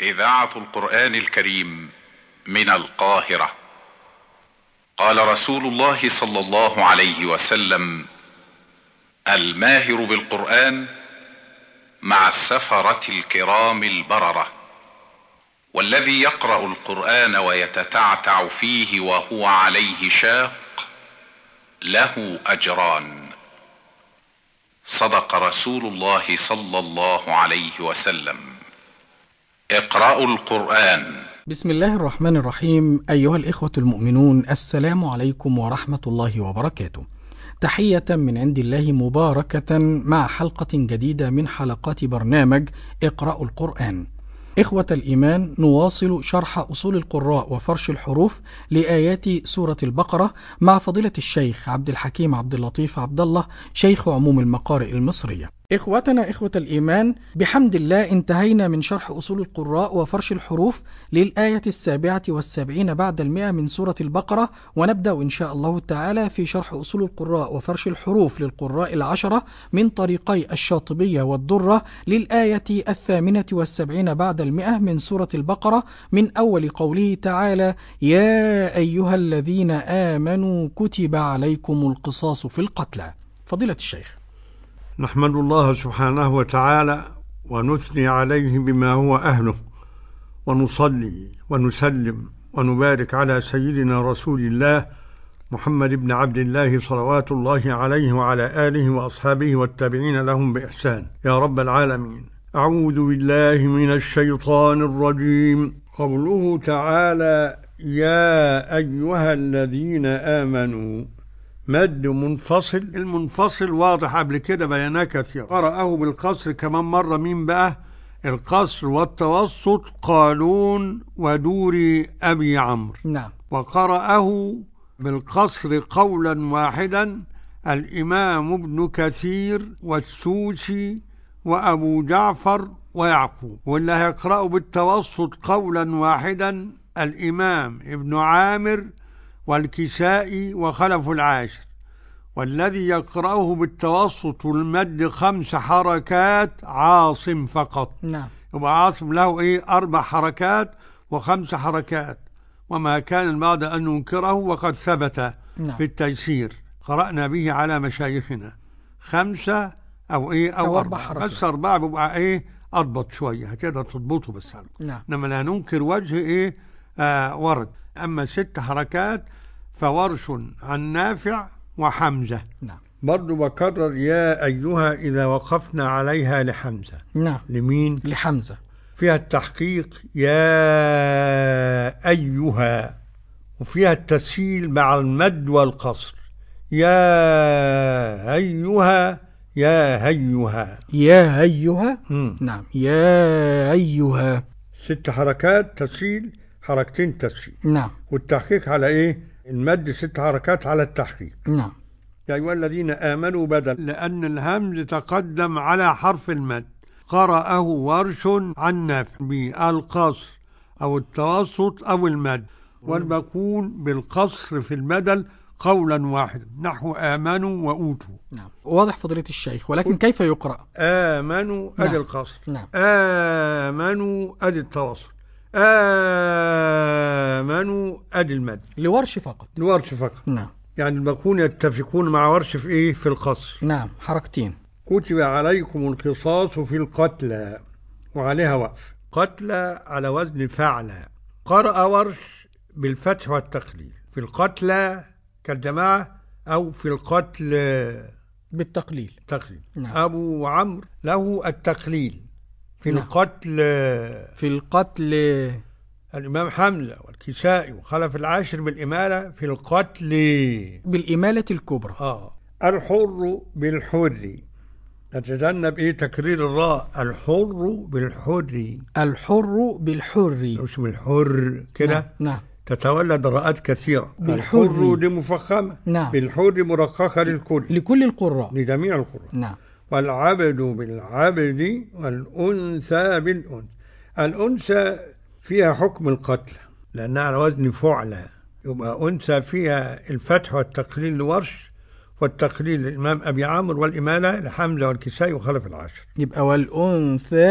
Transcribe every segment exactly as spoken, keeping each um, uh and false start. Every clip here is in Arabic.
إذاعة القرآن الكريم من القاهرة. قال رسول الله صلى الله عليه وسلم: الماهر بالقرآن مع السفرة الكرام البررة، والذي يقرأ القرآن ويتتعتع فيه وهو عليه شاق له أجران. صدق رسول الله صلى الله عليه وسلم. اقرأوا القرآن. بسم الله الرحمن الرحيم. أيها الإخوة المؤمنون، السلام عليكم ورحمة الله وبركاته. تحية من عند الله مباركة مع حلقة جديدة من حلقات برنامج اقرأوا القرآن. إخوة الإيمان، نواصل شرح أصول القراء وفرش الحروف لآيات سورة البقرة مع فضيلة الشيخ عبد الحكيم عبد اللطيف عبد الله، شيخ عموم المقارئ المصرية. إخوتنا إخوة الإيمان، بحمد الله انتهينا من شرح أصول القراء وفرش الحروف للآية السابعة والسبعين بعد المئة من سورة البقرة، ونبدأ إن شاء الله تعالى في شرح أصول القراء وفرش الحروف للقراء العشرة من طريقي الشاطبية والدرة للآية الثامنة والسبعين بعد المئة من سورة البقرة، من أول قوله تعالى: يا أيها الذين آمنوا كتب عليكم القصاص في القتلى. فضيلة الشيخ. نحمد الله سبحانه وتعالى ونثني عليه بما هو أهله، ونصلي ونسلم ونبارك على سيدنا رسول الله محمد بن عبد الله صلوات الله عليه وعلى آله وأصحابه والتابعين لهم بإحسان يا رب العالمين. أعوذ بالله من الشيطان الرجيم. قوله تعالى: يا أيها الذين آمنوا، مد منفصل. المنفصل واضح قبل كده بيانات كثيرة. قرأه بالقصر كمان مرة. مين بقى؟ القصر والتوسط قالون ودوري أبي عمرو. نعم. وقرأه بالقصر قولا واحدا الإمام ابن كثير والسوسي وأبو جعفر ويعقوب. واللي هيقرأه بالتوسط قولا واحدا الإمام ابن عامر والكسائي وخلف العاشر. والذي يقرأه بالتوسط والمد خمس حركات عاصم فقط. نعم. يبقى عاصم له ايه؟ أربع حركات وخمس حركات، وما كان البعض أن ننكره وقد ثبت. نعم. في التيسير قرأنا به على مشايخنا خمسة أو ايه أو, أو أربع حركات. بس أربعة بيبقى ايه أضبط شوية، هتقدر تضبطه بس. نعم. إنما لا ننكر وجه ايه آه ورد. أما ست حركات فورش عن نافع وحمزة. نعم. برضو بكرر يا أيها إذا وقفنا عليها لحمزة. نعم. لمين؟ لحمزة. فيها التحقيق يا أيها، وفيها التسهيل مع المد والقصر. يا أيها يا أيها يا أيها. مم. نعم. يا أيها. ست حركات تسهيل، حركتين تسهيل. نعم. والتحقيق على ايه؟ المد ست حركات على التحقيق. نعم. يا أيها الذين آمنوا بدل، لأن الهمز تقدم على حرف المد. قرأه ورش عن نافع بالقصر أو التوسط أو المد، والمقول بالقصر في البدل قولا واحدا نحو آمنوا وأوتوا. نعم. واضح فضيلة الشيخ، ولكن كيف يقرأ؟ آمنوا أدي نعم. القصر. نعم. آمنوا أدي التوسط. آمنوا أدي المد. لورش فقط. لورش فقط. نعم. يعني الباقون يتفقون مع ورش في ايه؟ في القصر. نعم. حركتين. كتب عليكم القصاص في القتلى، وعليها وقف. قتلى على وزن فعلى. قرأ ورش بالفتح والتقليل. في القتلى كالجماعة، أو في القتل بالتقليل. تقليل. نعم. أبو عمرو له التقليل في نعم. القتل. في القتل الإمام حمزة والكسائي وخلف العاشر بالإمالة في القتل بالإمالة الكبرى. آه. الحر بالحر، نتجنب إيه؟ تكرير الراء. الحر بالحر. الحر بالحر. مش بالحر كده. نعم. نعم. تتولد راءات كثيرة. بالحر. الحر دي مفخمة. نعم. بالحر مرققة للكل، لكل القراء، لجميع القراء. نعم. والعبد بالعبد والأنثى بالأنثى. الأنثى فيها حكم القتل لأنها على وزن فعلى، يبقى أنثى فيها الفتح والتقليل لورش، والتقليل للإمام أبي عمرو، والإمالة لحمزة والكسائي وخلف العاشر. يبقى والأنثى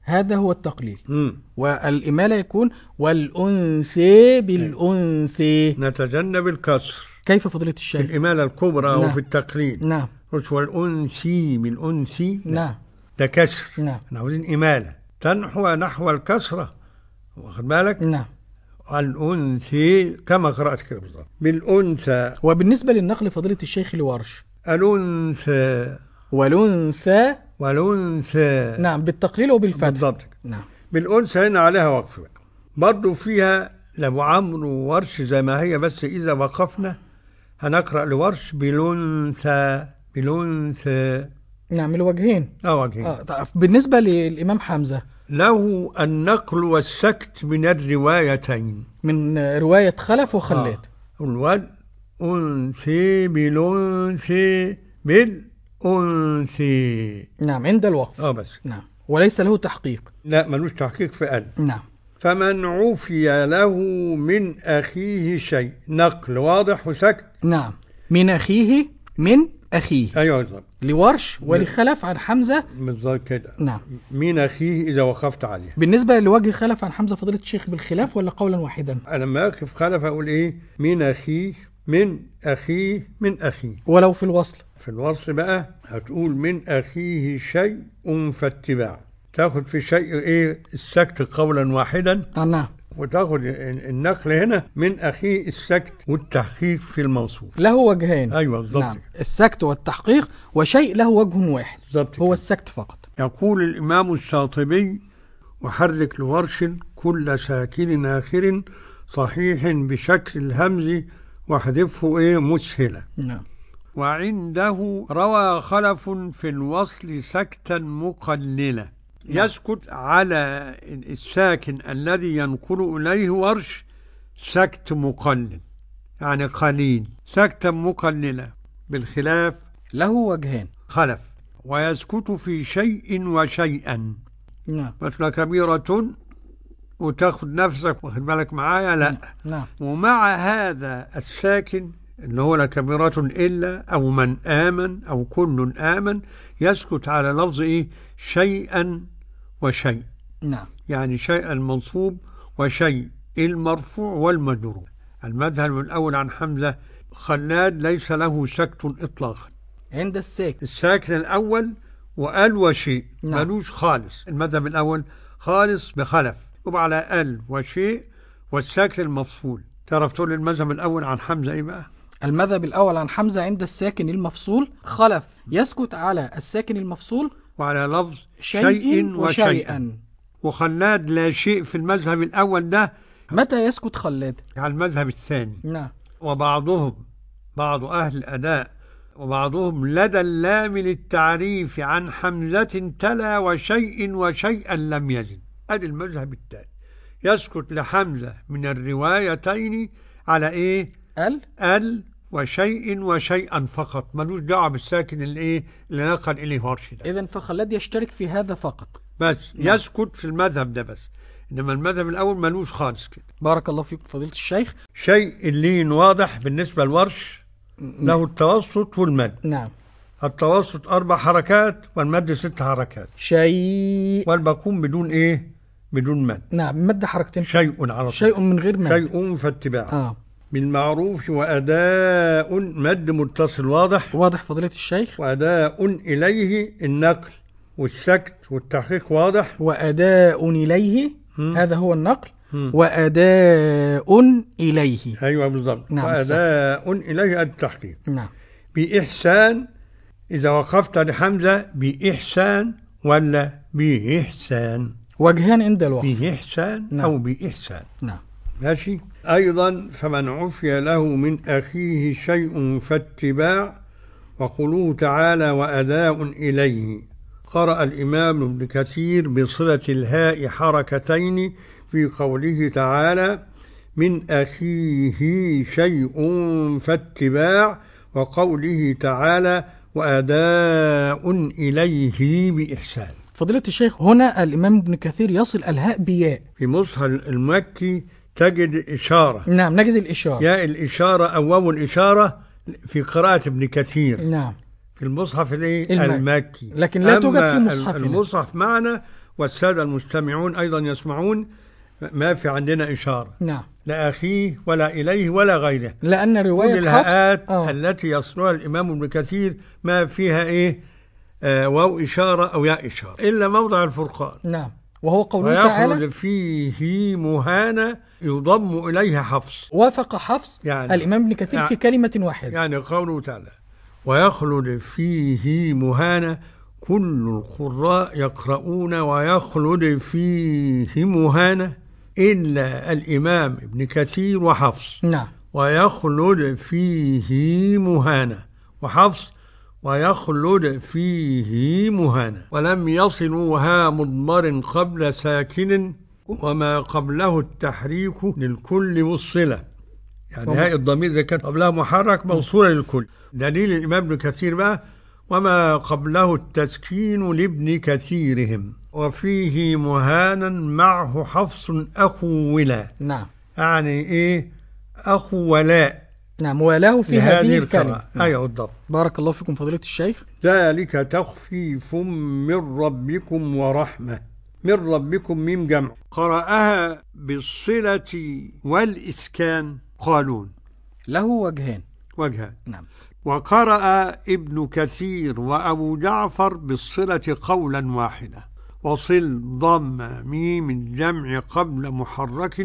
هذا هو التقليل. مم. والإمالة يكون والأنثى بالأنثى. نتجنب الكسر. كيف فضيلة في الشيخ؟ الإمالة الكبرى نعم. وفي التقليل. نعم. مش والأنثى بالأنثى. نعم. ده كسر. نعم. احنا عاوزين إمالة تنحو نحو الكسرة، واخد بالك؟ نعم. الأنثى كما قرأت كده بالظبط. بالأنثى. وبالنسبة للنقل فضيلة الشيخ لورش، الأنثى والأنثى. والأنثى. نعم، بالتقليل وبالفتح. بالضبط. نعم. بالأنثى هنا عليها وقف بقى. برضه فيها لأبو عمرو وورش زي ما هي، بس إذا وقفنا هنقرأ لورش بالأنثى بالأنثى. نعم، الوجهين. اه وجهين. آه. طيب بالنسبة للإمام حمزة، له النقل والسكت من الروايتين، من رواية خلف وخلاد. آه. الوال أنثى بالأنثى بالأنثى. نعم، عند الوقف. اه بس. نعم، وليس له تحقيق. لا ملوش تحقيق في قلب. نعم. فمن عفي له من أخيه شيء، نقل واضح وسكت. نعم، من أخيه من أخيه. أيوه بالظبط. لورش ولخلف عن حمزة. بالظبط كده. نعم. من أخيه إذا وقفت عليه. بالنسبة لوجه خلف عن حمزة فضيلة الشيخ بالخلاف ولا قولا واحدا؟ أنا لما أقف خلف أقول إيه؟ من أخيه من أخيه من أخيه. ولو في الوصل؟ في الوصل بقى هتقول من أخيه شيء فاتباع، تاخد في شيء إيه؟ السكت قولا واحدا. آه نعم. وتاخد النقل هنا من أخيه السكت والتحقيق في الموصول. له وجهين. أيوة بالضبط. نعم، السكت والتحقيق، وشيء له وجه واحد بالضبط هو كده. السكت فقط. يقول الإمام الشاطبي: وحرك لورش كل ساكن آخر صحيح بشكل الهمز واحذفه إيه مسهلة. نعم. وعنده روى خلف في الوصل سكتا مقللة، يسكت على الساكن الذي ينقل إليه ورش سكت مقلل، يعني قليل، سكتا مقللة. بالخلاف له وجهين. خلف ويسكت في شيء وشيئا. نعم. مثل كبيرة وتاخد نفسك واخد بالك معايا، لا. نعم. ومع هذا الساكن اللي هو لكبيرة إلا أو من آمن أو كل آمن، يسكت على لفظ إيه؟ شيئا وشيء. نعم. يعني شيء المنصوب وشيء المرفوع والمجرور. المذهب الأول عن حمزة خلاد ليس له سكت إطلاقا عند الساكن. الساكن الأول وقال وشيء. نعم. ملوش خالص. المذهب الأول خالص بخلف، يبقى على قال وشيء والساكن المفصول. تعرف تقول المذهب الأول عن حمزة إيه بقى؟ المذهب الأول عن حمزة عند الساكن المفصول خلف يسكت على الساكن المفصول وعلى لفظ شيء, شيء وشيئا. وشيئا. وخلاد لا شيء في المذهب الأول ده. متى يسكت خلاد؟ على المذهب الثاني. نعم. وبعضهم بعض أهل الأداء وبعضهم لدى اللام للتعريف عن حمزة تلا وشيء وشيئا لم يزد. أدي المذهب الثاني، يسكت لحمزة من الروايتين على إيه؟ ال ال وشيء وشيئا فقط، ملوش دعوه بالساكن اللي ايه اللي نقل اليه ورش ده. اذا فخلاد يشترك في هذا فقط بس. نعم. يسكت في المذهب ده بس، انما المذهب الاول ملوش خالص كده. بارك الله فيكم فضيلة الشيخ. شيء اللين واضح بالنسبه للورش، له التوسط والمد. نعم. التوسط اربع حركات والمد ست حركات. شيء والباقون بدون ايه؟ بدون مد. نعم، مد حركتين. شيء على طول. شيء من غير مد. شيء فاتباع. اه بالمعروف وأداء مد متصل واضح. واضح فضيلة الشيخ. وأداء إليه النقل والسكت والتحقيق واضح. وأداء إليه م. هذا هو النقل. م. وأداء إليه. أيوة بالضبط. نعم. وأداء إليه التحقيق. نعم. بإحسان إذا وقفت لحمزة بإحسان ولا بإحسان؟ وجهان عند الوقف. بإحسان نعم. أو بإحسان. نعم. ماشي. أيضا فمن عفي له من أخيه شيء فاتباع، وقوله تعالى وأداء إليه. قرأ الإمام ابن كثير بصلة الهاء حركتين في قوله تعالى من أخيه شيء فاتباع، وقوله تعالى وأداء إليه بإحسان. فضيلة الشيخ هنا الإمام ابن كثير يصل الهاء بياء. في مصحف المكي تجد إشارة. نعم نجد الإشارة. ياء الإشارة أو واو الإشارة في قراءة ابن كثير. نعم. في المصحف الايه المكي، لكن لا توجد في مصحفنا. المصحف معنا والسادة المستمعون أيضا يسمعون، ما في عندنا إشارة نعم لا أخيه ولا إليه ولا غيره، لأن رواية كل الهاءات حفص التي يصلها الإمام ابن كثير ما فيها إيه آه واو إشارة أو ياء إشارة إلا موضع الفرقان. نعم، وهو قوله تعالى ويخلد فيه مهانة يضم إليها حفص. وافق حفص يعني الإمام ابن كثير يعني في كلمة واحدة، يعني قوله تعالى ويخلد فيه مهانة، كل القراء يقرؤون ويخلد فيه مهانة إلا الإمام ابن كثير وحفص. نعم، ويخلد فيه مهانة، وحفص ويخلد فيه مهانة، ولم يصلوها مضمر قبل ساكن وما قبله التحريك للكل والصلة، يعني هاي الضمير إذا كان قبلها محرك موصولة للكل. دليل الإمام ابن كثير بقى وما قبله التسكين لابن كثيرهم، وفيه مهانا معه حفص أخو ولا. نعم، يعني إيه أخو ولاء. نعم، وله في هذه الكلمة. نعم. أيوة بالضبط. بارك الله فيكم فضيلة الشيخ. ذلك تخفيف من ربكم ورحمة. من ربكم ميم جمع، قرأها بالصلة والإسكان قالون، له وجهان وجهان. نعم. وقرأ ابن كثير وأبو جعفر بالصلة قولا واحدا، وصل ضم ميم الجمع قبل محرك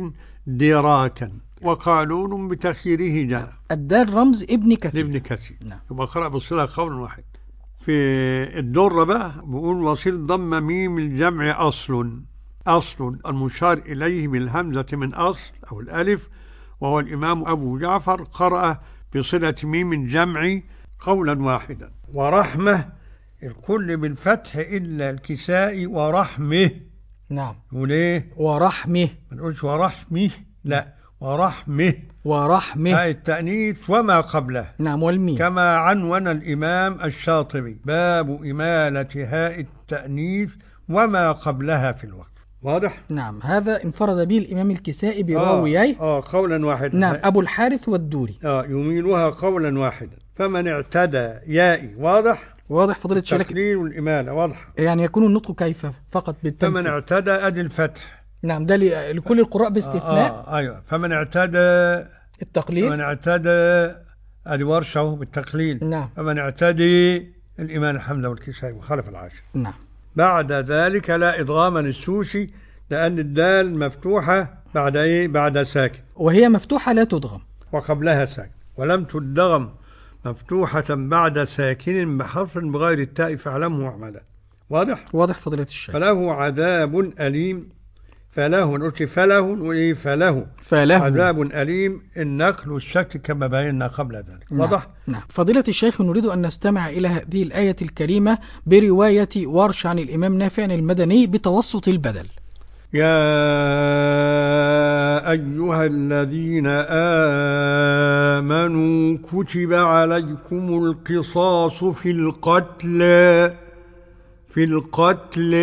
دراكا، وقالون بتخييره جاء. الدال رمز ابن كثير ابن كثير. نعم. يبقى قرأ بالصلة قولا واحد. في الدرة بقى بقول وصل ضم ميم الجمع أصل، أصل المشار إليه بالهمزة من أصل أو الألف، وهو الإمام أبو جعفر قرأ بصلة ميم الجمع قولا واحدا. ورحمة الكل بالفتح إلا الكسائي ورحمه. نعم. وليه ورحمه، ما نقولش ورحمه، لا ورحمه. ورحمه هاي التأنيث وما قبله. نعم، والميم كما عنون الإمام الشاطبي باب إمالة هاء التأنيث وما قبلها في الوقت. واضح؟ نعم، هذا انفرد به الإمام الكسائي براويه آه, آه قولا واحدا. نعم، أبو الحارث والدوري. آه يميلها قولا واحدا. فمن اعتدى يائي. واضح؟ واضح فضيلة الشيخ. التقليل والإمالة واضح. يعني يكون النطق كيف فقط بالتنفيذ. فمن اعتدى أدي الفتح. نعم، ده لكل القراء باستثناء. آه, آه أيوة. فمن اعتدى التقليل. فمن اعتدى أدي ورشه بالتقليل. نعم. فمن اعتدي الإمام الحمزة والكسائي وخلف العاشر. نعم. بعد ذلك لا إدغاما للسوسي لأن الدال مفتوحة بعد إيه؟ بعد ساكن، وهي مفتوحة لا تدغم، وقبلها ساكن، ولم تدغم مفتوحة بعد ساكن بحرف بغير التاء فاعلمه واعمله. واضح؟ واضح فضيلة الشيخ. فله عذاب أليم. فله نقول فله وإيه فله فله عذاب أليم النقل والشك كما بينا قبل ذلك. نعم. واضح؟ نعم. فضيلة الشيخ نريد أن نستمع إلى هذه الآية الكريمة برواية ورش عن الإمام نافع المدني بتوسط البدل. يا أيها الذين آمنوا كتب عليكم القصاص في القتل في القتل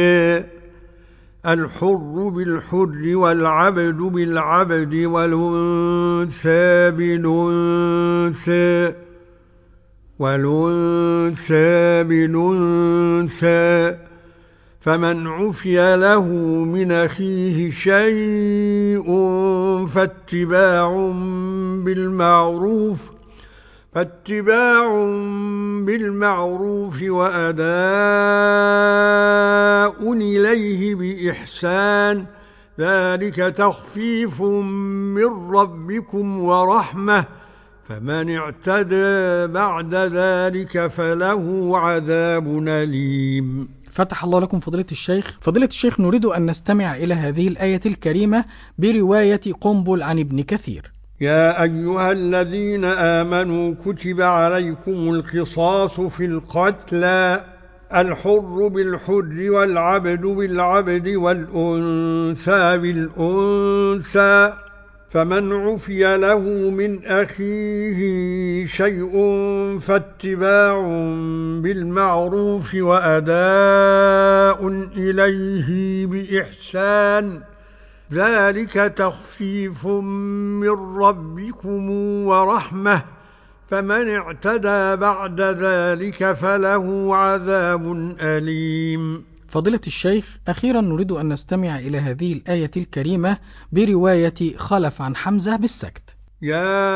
الحر بالحر والعبد بالعبد والأنثى بالأنثى والأنثى بالأنثى فمن عفي له من أخيه شيء فاتباع بالمعروف فاتباع بالمعروف وأداء إليه بإحسان ذلك تخفيف من ربكم ورحمة فمن اعتدى بعد ذلك فله عذاب أليم. فتح الله لكم فضيلة الشيخ. فضيلة الشيخ نريد أن نستمع إلى هذه الآية الكريمة برواية قنبل عن ابن كثير. يا أيها الذين آمنوا كتب عليكم القصاص في القتلى الحر بالحر والعبد بالعبد والأنثى بالأنثى فمن عفي له من أخيه شيء فاتباع بالمعروف وأداء إليه بإحسان ذلك تخفيف من ربكم ورحمة فمن اعتدى بعد ذلك فله عذاب أليم. فضيلة الشيخ، أخيرا نريد أن نستمع إلى هذه الآية الكريمة برواية خلف عن حمزة بالسكت. يا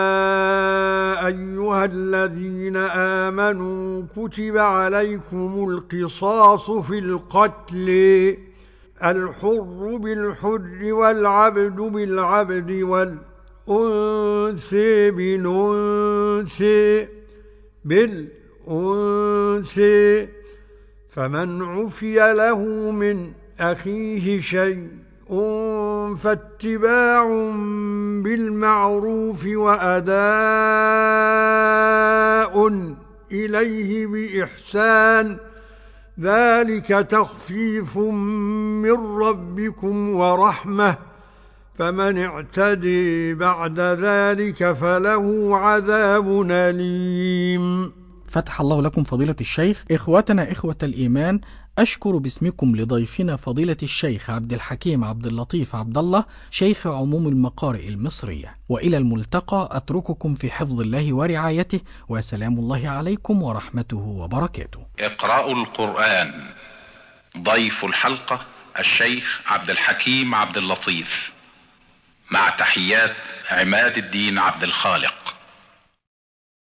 أيها الذين آمنوا كتب عليكم القصاص في القتل، الحر بالحر والعبد بالعبد والأنثى بالأنثى بالأنثى، فمن عفي له من أخيه شيء فاتباع بالمعروف وأداء إليه بإحسان، ذلك تخفيف من ربكم ورحمة، فمن اعتدي بعد ذلك فله عذاب أليم. فتح الله لكم فضيلة الشيخ. إخوتنا إخوة الإيمان، أشكر باسمكم لضيفنا فضيلة الشيخ عبد الحكيم عبد اللطيف عبد الله، شيخ عموم المقارئ المصرية. وإلى الملتقى، أترككم في حفظ الله ورعايته، وسلام الله عليكم ورحمته وبركاته. إقراء القرآن. ضيف الحلقة الشيخ عبد الحكيم عبد اللطيف، مع تحيات عماد الدين عبد الخالق.